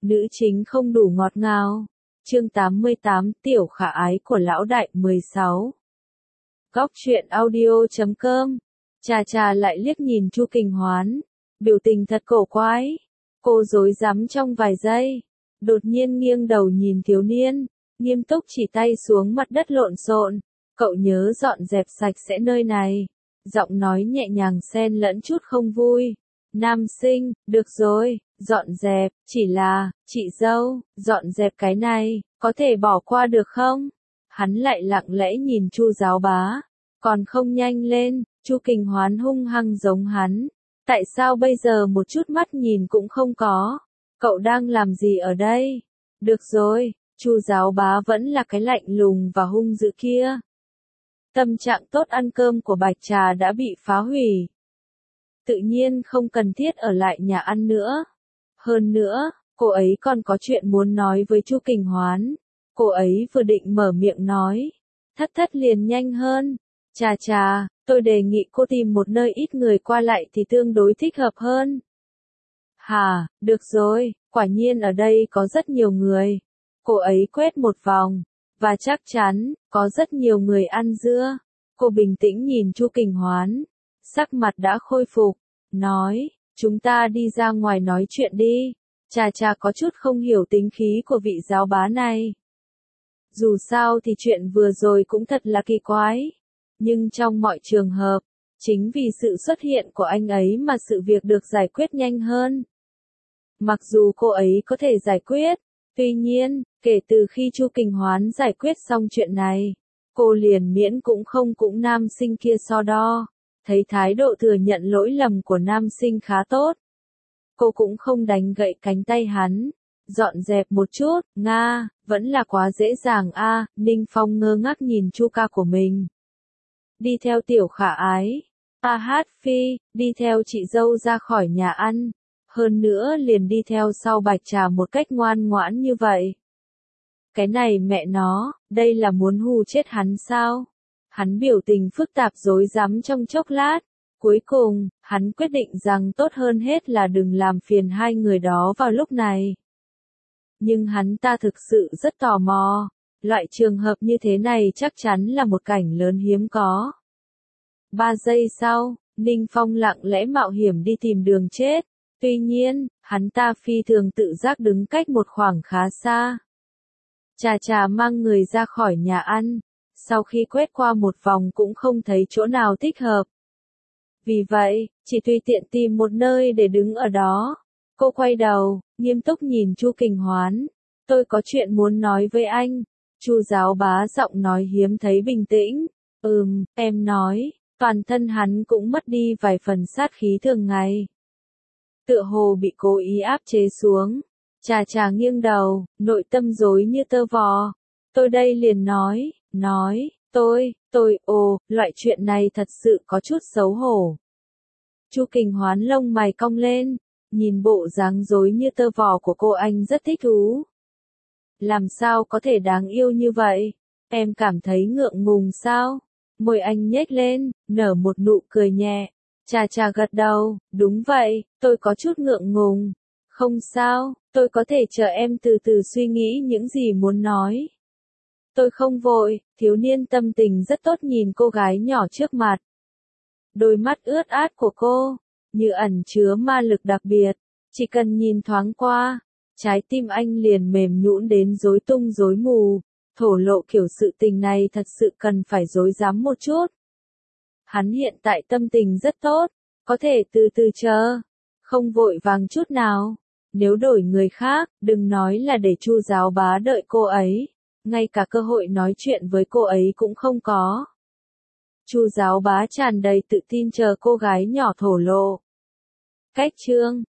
nữ chính không đủ ngọt ngào. Chương 88, tiểu khả ái của lão đại 16. Góc truyện audio.com. Trà lại liếc nhìn Chu Kình Hoán, biểu tình thật cổ quái. Cô rối rắm trong vài giây, đột nhiên nghiêng đầu nhìn thiếu niên, nghiêm túc chỉ tay xuống mặt đất lộn xộn. Cậu nhớ dọn dẹp sạch sẽ nơi này. Giọng nói nhẹ nhàng xen lẫn chút không vui. Nam sinh, được rồi, dọn dẹp, chỉ là, chị dâu, dọn dẹp cái này, có thể bỏ qua được không? Hắn lại lặng lẽ nhìn Chu giáo bá, còn không nhanh lên. Chu Kình Hoán hung hăng giống hắn. Tại sao bây giờ một chút mắt nhìn cũng không có? Cậu đang làm gì ở đây? Được rồi, Chu giáo bá vẫn là cái lạnh lùng và hung dữ kia. Tâm trạng tốt ăn cơm của Bạch Trà đã bị phá hủy. Tự nhiên không cần thiết ở lại nhà ăn nữa. Hơn nữa, cô ấy còn có chuyện muốn nói với Chu Kình Hoán. Cô ấy vừa định mở miệng nói. Thất liền nhanh hơn. Trà, tôi đề nghị cô tìm một nơi ít người qua lại thì tương đối thích hợp hơn. Hà, được rồi, quả nhiên ở đây có rất nhiều người. Cô ấy quét một vòng, và chắc chắn, có rất nhiều người ăn dưa. Cô bình tĩnh nhìn Chu Kình Hoán, sắc mặt đã khôi phục, nói, chúng ta đi ra ngoài nói chuyện đi. Trà có chút không hiểu tính khí của vị giáo bá này. Dù sao thì chuyện vừa rồi cũng thật là kỳ quái. Nhưng trong mọi trường hợp, chính vì sự xuất hiện của anh ấy mà sự việc được giải quyết nhanh hơn. Mặc dù cô ấy có thể giải quyết, tuy nhiên, kể từ khi Chu Kình Hoán giải quyết xong chuyện này, cô liền miễn cũng nam sinh kia so đo, thấy thái độ thừa nhận lỗi lầm của nam sinh khá tốt. Cô cũng không đánh gậy cánh tay hắn, dọn dẹp một chút, Nga, vẫn là quá dễ dàng a. Ninh Phong ngơ ngác nhìn Chu ca của mình. Đi theo tiểu khả ái, hát phi, đi theo chị dâu ra khỏi nhà ăn, hơn nữa liền đi theo sau Bạch Trà một cách ngoan ngoãn như vậy. Cái này mẹ nó, đây là muốn hù chết hắn sao? Hắn biểu tình phức tạp rối rắm trong chốc lát, cuối cùng, hắn quyết định rằng tốt hơn hết là đừng làm phiền hai người đó vào lúc này. Nhưng hắn ta thực sự rất tò mò. Loại trường hợp như thế này chắc chắn là một cảnh lớn hiếm có. 3 giây sau, Ninh Phong lặng lẽ mạo hiểm đi tìm đường chết. Tuy nhiên, hắn ta phi thường tự giác đứng cách một khoảng khá xa. Trà mang người ra khỏi nhà ăn. Sau khi quét qua một vòng cũng không thấy chỗ nào thích hợp. Vì vậy, chỉ tùy tiện tìm một nơi để đứng ở đó. Cô quay đầu, nghiêm túc nhìn Chu Kình Hoán. Tôi có chuyện muốn nói với anh. Chu giáo bá giọng nói hiếm thấy bình tĩnh. Em nói. Toàn thân hắn cũng mất đi vài phần sát khí thường ngày. Tựa hồ bị cố ý áp chế xuống. Trà nghiêng đầu, nội tâm rối như tơ vò. Tôi đây liền nói, loại chuyện này thật sự có chút xấu hổ. Chu Kình Hoán lông mày cong lên, nhìn bộ dáng rối như tơ vò của cô anh rất thích thú. Làm sao có thể đáng yêu như vậy? Em cảm thấy ngượng ngùng sao? Môi anh nhếch lên, nở một nụ cười nhẹ. Trà gật đầu, đúng vậy, tôi có chút ngượng ngùng. Không sao, tôi có thể chờ em từ từ suy nghĩ những gì muốn nói. Tôi không vội, thiếu niên tâm tình rất tốt nhìn cô gái nhỏ trước mặt. Đôi mắt ướt át của cô, như ẩn chứa ma lực đặc biệt, chỉ cần nhìn thoáng qua, trái tim anh liền mềm nhũn đến rối tung rối mù. Thổ lộ kiểu sự tình này thật sự cần phải rối rắm một chút. Hắn hiện tại tâm tình rất tốt, có thể từ từ chờ, không vội vàng chút nào. Nếu đổi người khác, đừng nói là để Chu giáo bá đợi cô ấy, ngay cả cơ hội nói chuyện với cô ấy cũng không có. Chu giáo bá tràn đầy tự tin chờ cô gái nhỏ thổ lộ. Cách chương